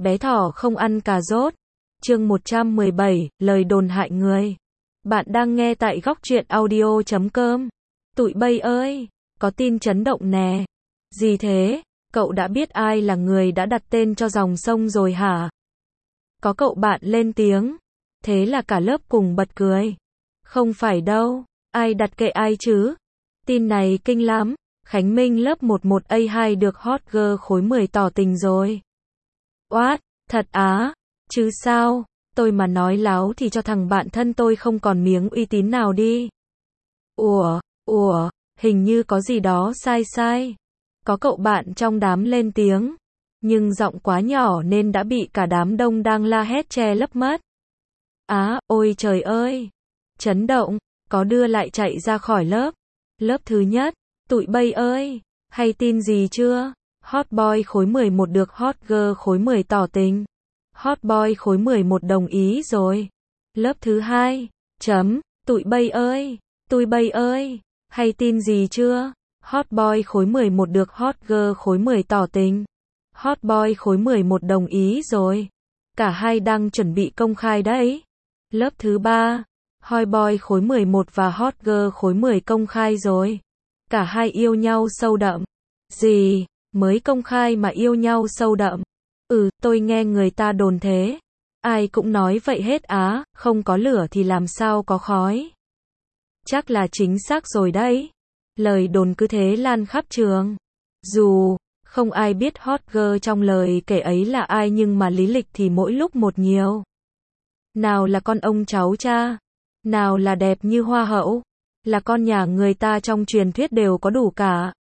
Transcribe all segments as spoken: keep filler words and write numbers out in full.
Bé thỏ không ăn cà rốt. Chương một trăm mười bảy, lời đồn hại người. Bạn đang nghe tại góc truyện audio chấm com. Tụi bay ơi, có tin chấn động nè. Gì thế? Cậu đã biết ai là người đã đặt tên cho dòng sông rồi hả? Có cậu bạn lên tiếng. Thế là cả lớp cùng bật cười. Không phải đâu, ai đặt kệ ai chứ? Tin này kinh lắm. Khánh Minh lớp mười một A hai được hot girl khối mười tỏ tình rồi. What? Thật á? Chứ sao? Tôi mà nói láo thì cho thằng bạn thân tôi không còn miếng uy tín nào đi. Ủa, ủa, hình như có gì đó sai sai. Có cậu bạn trong đám lên tiếng, nhưng giọng quá nhỏ nên đã bị cả đám đông đang la hét che lấp mất. Á, ôi trời ơi! Chấn động, có đưa lại chạy ra khỏi lớp. Lớp thứ nhất, tụi bay ơi, hay tin gì chưa? Hot boy khối mười một được hot girl khối mười tỏ tình. Hot boy khối mười một đồng ý rồi. Lớp thứ hai, chấm, tụi bay ơi, tụi bay ơi, hay tin gì chưa? Hot boy khối mười một được hot girl khối mười tỏ tình. Hot boy khối mười một đồng ý rồi. Cả hai đang chuẩn bị công khai đấy. Lớp thứ ba, hot boy khối mười một và hot girl khối mười công khai rồi. Cả hai yêu nhau sâu đậm. Gì? Mới công khai mà yêu nhau sâu đậm? Ừ, tôi nghe người ta đồn thế. Ai cũng nói vậy hết á, không có lửa thì làm sao có khói. Chắc là chính xác rồi đấy. Lời đồn cứ thế lan khắp trường. Dù không ai biết hot girl trong lời kể ấy là ai nhưng mà lý lịch thì mỗi lúc một nhiều. Nào là con ông cháu cha, nào là đẹp như hoa hậu, là con nhà người ta trong truyền thuyết đều có đủ cả.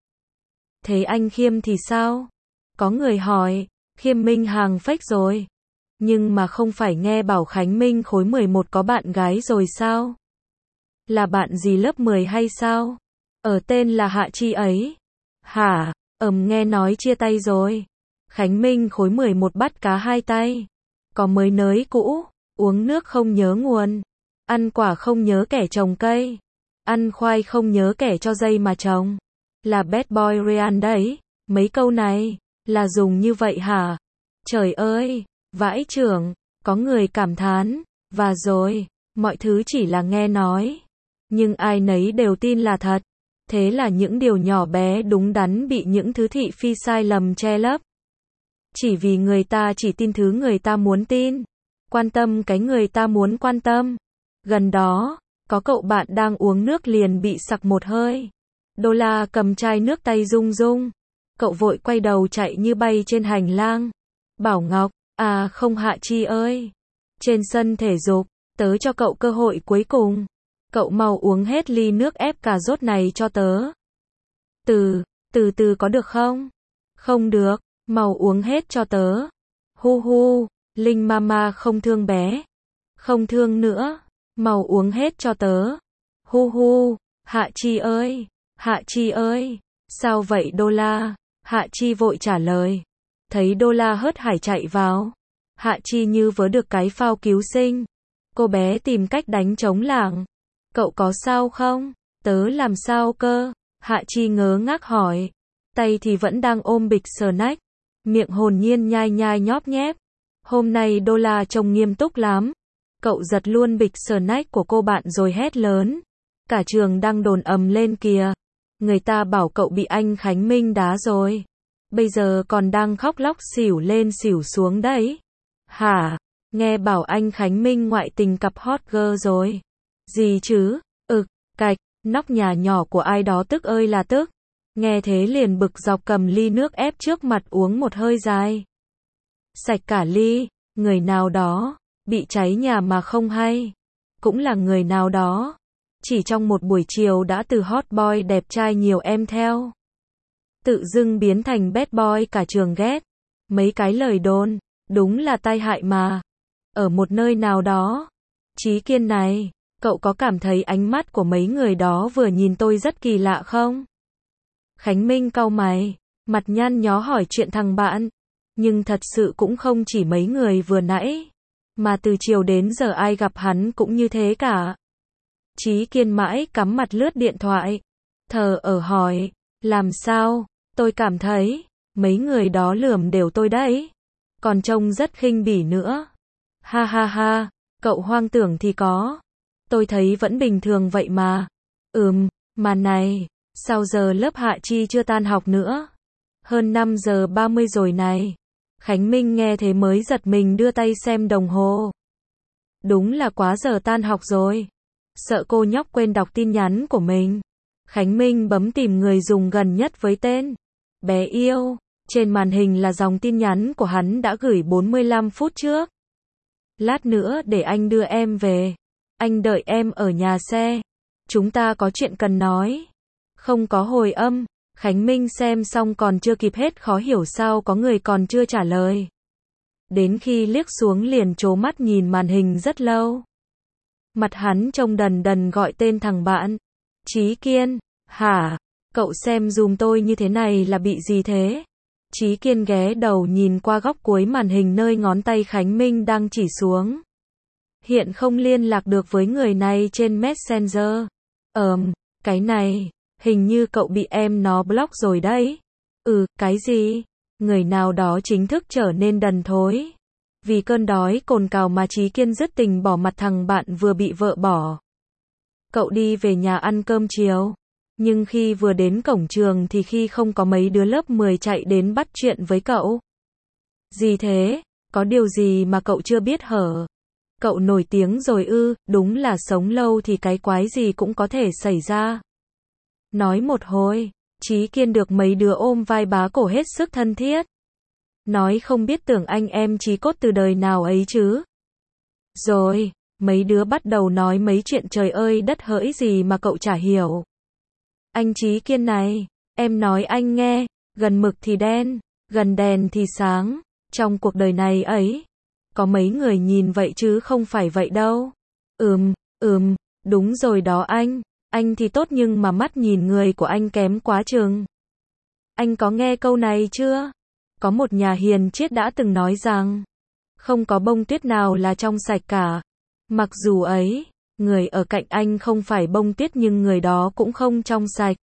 Thế anh Khiêm thì sao? Có người hỏi, Khiêm Minh hàng fake rồi. Nhưng mà không phải nghe bảo Khánh Minh khối mười một có bạn gái rồi sao? Là bạn gì lớp mười hay sao? Ở tên là Hạ Chi ấy. Hả? Ừm nghe nói chia tay rồi. Khánh Minh khối mười một bắt cá hai tay. Có mới nới cũ, uống nước không nhớ nguồn. Ăn quả không nhớ kẻ trồng cây. Ăn khoai không nhớ kẻ cho dây mà trồng. Là bad boy Ryan đấy. Mấy câu này, là dùng như vậy hả? Trời ơi, vãi chưởng, có người cảm thán. Và rồi, mọi thứ chỉ là nghe nói. Nhưng ai nấy đều tin là thật. Thế là những điều nhỏ bé đúng đắn bị những thứ thị phi sai lầm che lấp. Chỉ vì người ta chỉ tin thứ người ta muốn tin. Quan tâm cái người ta muốn quan tâm. Gần đó, có cậu bạn đang uống nước liền bị sặc một hơi. Đô la cầm chai nước tay rung rung. Cậu vội quay đầu chạy như bay trên hành lang. Bảo Ngọc, à không Hạ Chi ơi. Trên sân thể dục, tớ cho cậu cơ hội cuối cùng. Cậu mau uống hết ly nước ép cà rốt này cho tớ. Từ, từ từ có được không? Không được, mau uống hết cho tớ. Hu hu, Linh Mama không thương bé. Không thương nữa, mau uống hết cho tớ. Hu hu, Hạ Chi ơi, Hạ Chi ơi, sao vậy Đô la? Hạ Chi vội trả lời. Thấy Đô la hớt hải chạy vào. Hạ Chi như vớ được cái phao cứu sinh. Cô bé tìm cách đánh trống lảng. Cậu có sao không? Tớ làm sao cơ? Hạ Chi ngớ ngác hỏi. Tay thì vẫn đang ôm bịch snack. Miệng hồn nhiên nhai nhai nhóp nhép. Hôm nay Đô la trông nghiêm túc lắm. Cậu giật luôn bịch snack của cô bạn rồi hét lớn. Cả trường đang đồn ầm lên kìa. Người ta bảo cậu bị anh Khánh Minh đá rồi. Bây giờ còn đang khóc lóc xỉu lên xỉu xuống đấy. Hả? Nghe bảo anh Khánh Minh ngoại tình cặp hot girl rồi. Gì chứ? Ực, cạch, nóc nhà nhỏ của ai đó tức ơi là tức. Nghe thế liền bực dọc cầm ly nước ép trước mặt uống một hơi dài. Sạch cả ly, người nào đó, bị cháy nhà mà không hay. Cũng là người nào đó. Chỉ trong một buổi chiều đã từ hot boy đẹp trai nhiều em theo. Tự dưng biến thành bad boy cả trường ghét. Mấy cái lời đồn, đúng là tai hại mà. Ở một nơi nào đó. Chí Kiên này. Cậu có cảm thấy ánh mắt của mấy người đó vừa nhìn tôi rất kỳ lạ không? Khánh Minh cau mày, mặt nhăn nhó hỏi chuyện thằng bạn. Nhưng thật sự cũng không chỉ mấy người vừa nãy. Mà từ chiều đến giờ ai gặp hắn cũng như thế cả. Chí Kiên mãi cắm mặt lướt điện thoại. Thờ ở hỏi, làm sao? Tôi cảm thấy, mấy người đó lườm đều tôi đấy. còn trông rất khinh bỉ nữa. Ha ha ha, cậu hoang tưởng thì có. Tôi thấy vẫn bình thường vậy mà. Ừm, mà này, sao giờ lớp Hạ Chi chưa tan học nữa? Hơn năm giờ ba mươi rồi này. Khánh Minh nghe thế mới giật mình đưa tay xem đồng hồ. Đúng là quá giờ tan học rồi. Sợ cô nhóc quên đọc tin nhắn của mình. Khánh Minh bấm tìm người dùng gần nhất với tên bé yêu. Trên màn hình là dòng tin nhắn của hắn đã gửi bốn mươi lăm phút trước. Lát nữa để anh đưa em về. Anh đợi em ở nhà xe. Chúng ta có chuyện cần nói. Không có hồi âm. Khánh Minh xem xong còn chưa kịp hết khó hiểu sao có người còn chưa trả lời. Đến khi liếc xuống liền trố mắt nhìn màn hình rất lâu. Mặt hắn trông đần đần gọi tên thằng bạn. Chí Kiên, hả? Cậu xem dùm tôi như thế này là bị gì thế? Chí Kiên ghé đầu nhìn qua góc cuối màn hình nơi ngón tay Khánh Minh đang chỉ xuống. Hiện không liên lạc được với người này trên Messenger. Ờm, cái này, hình như cậu bị em nó block rồi đấy. Ừ, cái gì? Người nào đó chính thức trở nên đần thối. Vì cơn đói cồn cào mà Chí Kiên dứt tình bỏ mặt thằng bạn vừa bị vợ bỏ. Cậu đi về nhà ăn cơm chiều. Nhưng khi vừa đến cổng trường thì khi không có mấy đứa lớp mười chạy đến bắt chuyện với cậu. Gì thế? Có điều gì mà cậu chưa biết hở? Cậu nổi tiếng rồi ư? Đúng là sống lâu thì cái quái gì cũng có thể xảy ra. Nói một hồi, Chí Kiên được mấy đứa ôm vai bá cổ hết sức thân thiết. Nói không biết tưởng anh em Chí cốt từ đời nào ấy chứ. Rồi, mấy đứa bắt đầu nói mấy chuyện trời ơi đất hỡi gì mà cậu chả hiểu. Anh Chí Kiên này, em nói anh nghe, gần mực thì đen, gần đèn thì sáng, trong cuộc đời này ấy, có mấy người nhìn vậy chứ không phải vậy đâu. Ừm, ừm, đúng rồi đó anh, anh thì tốt nhưng mà mắt nhìn người của anh kém quá chừng. Anh có nghe câu này chưa? Có một nhà hiền triết đã từng nói rằng, không có bông tuyết nào là trong sạch cả. Mặc dù ấy, người ở cạnh anh không phải bông tuyết nhưng người đó cũng không trong sạch.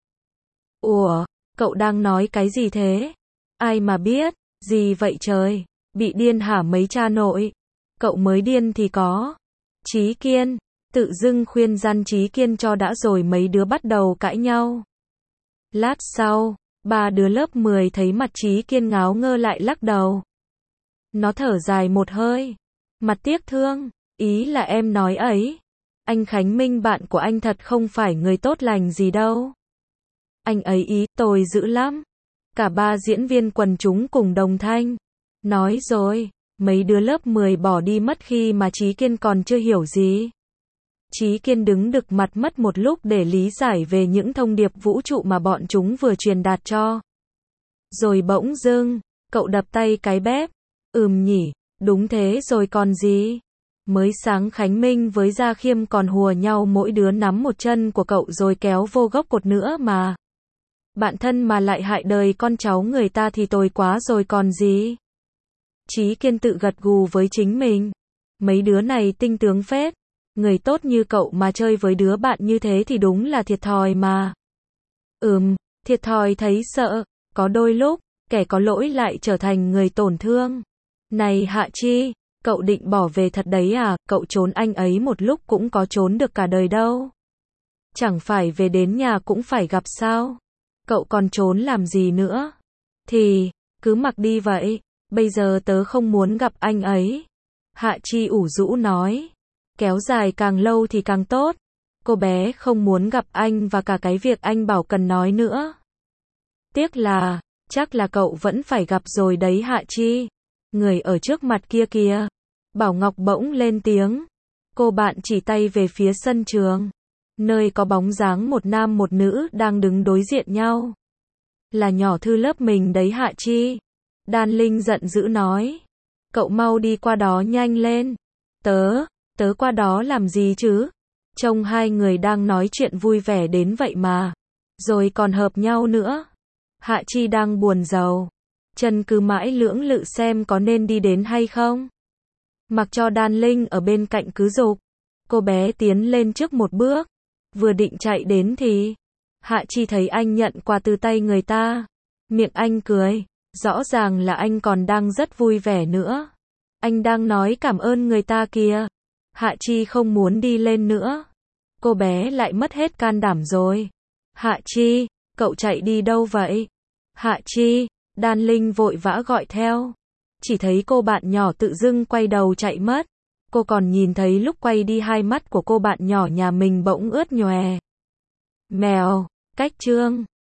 Ủa, cậu đang nói cái gì thế? Ai mà biết, gì vậy trời, bị điên hả mấy cha nội? Cậu mới điên thì có. Chí Kiên, tự dưng khuyên răn Chí Kiên cho đã rồi mấy đứa bắt đầu cãi nhau. Lát sau, ba đứa lớp mười thấy mặt Chí Kiên ngáo ngơ lại lắc đầu. Nó thở dài một hơi, mặt tiếc thương, ý là em nói ấy. Anh Khánh Minh bạn của anh thật không phải người tốt lành gì đâu. Anh ấy ý tôi dữ lắm. Cả ba diễn viên quần chúng cùng đồng thanh. Nói rồi, mấy đứa lớp mười bỏ đi mất khi mà Chí Kiên còn chưa hiểu gì. Chí Kiên đứng đực mặt mất một lúc để lý giải về những thông điệp vũ trụ mà bọn chúng vừa truyền đạt cho. Rồi bỗng dưng, cậu đập tay cái bếp. Ừm nhỉ, đúng thế rồi còn gì. Mới sáng Khánh Minh với Gia Khiêm còn hùa nhau mỗi đứa nắm một chân của cậu rồi kéo vô gốc cột nữa mà. Bạn thân mà lại hại đời con cháu người ta thì tồi quá rồi còn gì. Chí Kiên tự gật gù với chính mình. Mấy đứa này tinh tướng phết. Người tốt như cậu mà chơi với đứa bạn như thế thì đúng là thiệt thòi mà. Ừm, thiệt thòi thấy sợ. Có đôi lúc, kẻ có lỗi lại trở thành người tổn thương. Này Hạ Chi, cậu định bỏ về thật đấy à? Cậu trốn anh ấy một lúc cũng có trốn được cả đời đâu. Chẳng phải về đến nhà cũng phải gặp sao? Cậu còn trốn làm gì nữa? Thì, cứ mặc đi vậy. Bây giờ tớ không muốn gặp anh ấy. Hạ Chi ủ rũ nói. Kéo dài càng lâu thì càng tốt. Cô bé không muốn gặp anh và cả cái việc anh bảo cần nói nữa. Tiếc là, chắc là cậu vẫn phải gặp rồi đấy Hạ Chi. Người ở trước mặt kia kìa. Bảo Ngọc bỗng lên tiếng. Cô bạn chỉ tay về phía sân trường. Nơi có bóng dáng một nam một nữ đang đứng đối diện nhau. Là nhỏ Thư lớp mình đấy Hạ Chi. Đan Linh giận dữ nói. Cậu mau đi qua đó nhanh lên. Tớ, tớ qua đó làm gì chứ? Trông hai người đang nói chuyện vui vẻ đến vậy mà. Rồi còn hợp nhau nữa. Hạ Chi đang buồn rầu. Chân cứ mãi lưỡng lự xem có nên đi đến hay không. Mặc cho Đan Linh ở bên cạnh cứ giục. Cô bé tiến lên trước một bước. Vừa định chạy đến thì Hạ Chi thấy anh nhận quà từ tay người ta. Miệng anh cười. Rõ ràng là anh còn đang rất vui vẻ nữa. Anh đang nói cảm ơn người ta kìa. Hạ Chi không muốn đi lên nữa. Cô bé lại mất hết can đảm rồi. Hạ Chi, cậu chạy đi đâu vậy? Hạ Chi, Đan Linh vội vã gọi theo. Chỉ thấy cô bạn nhỏ tự dưng quay đầu chạy mất. Cô còn nhìn thấy lúc quay đi hai mắt của cô bạn nhỏ nhà mình bỗng ướt nhòe. Mèo, cách chương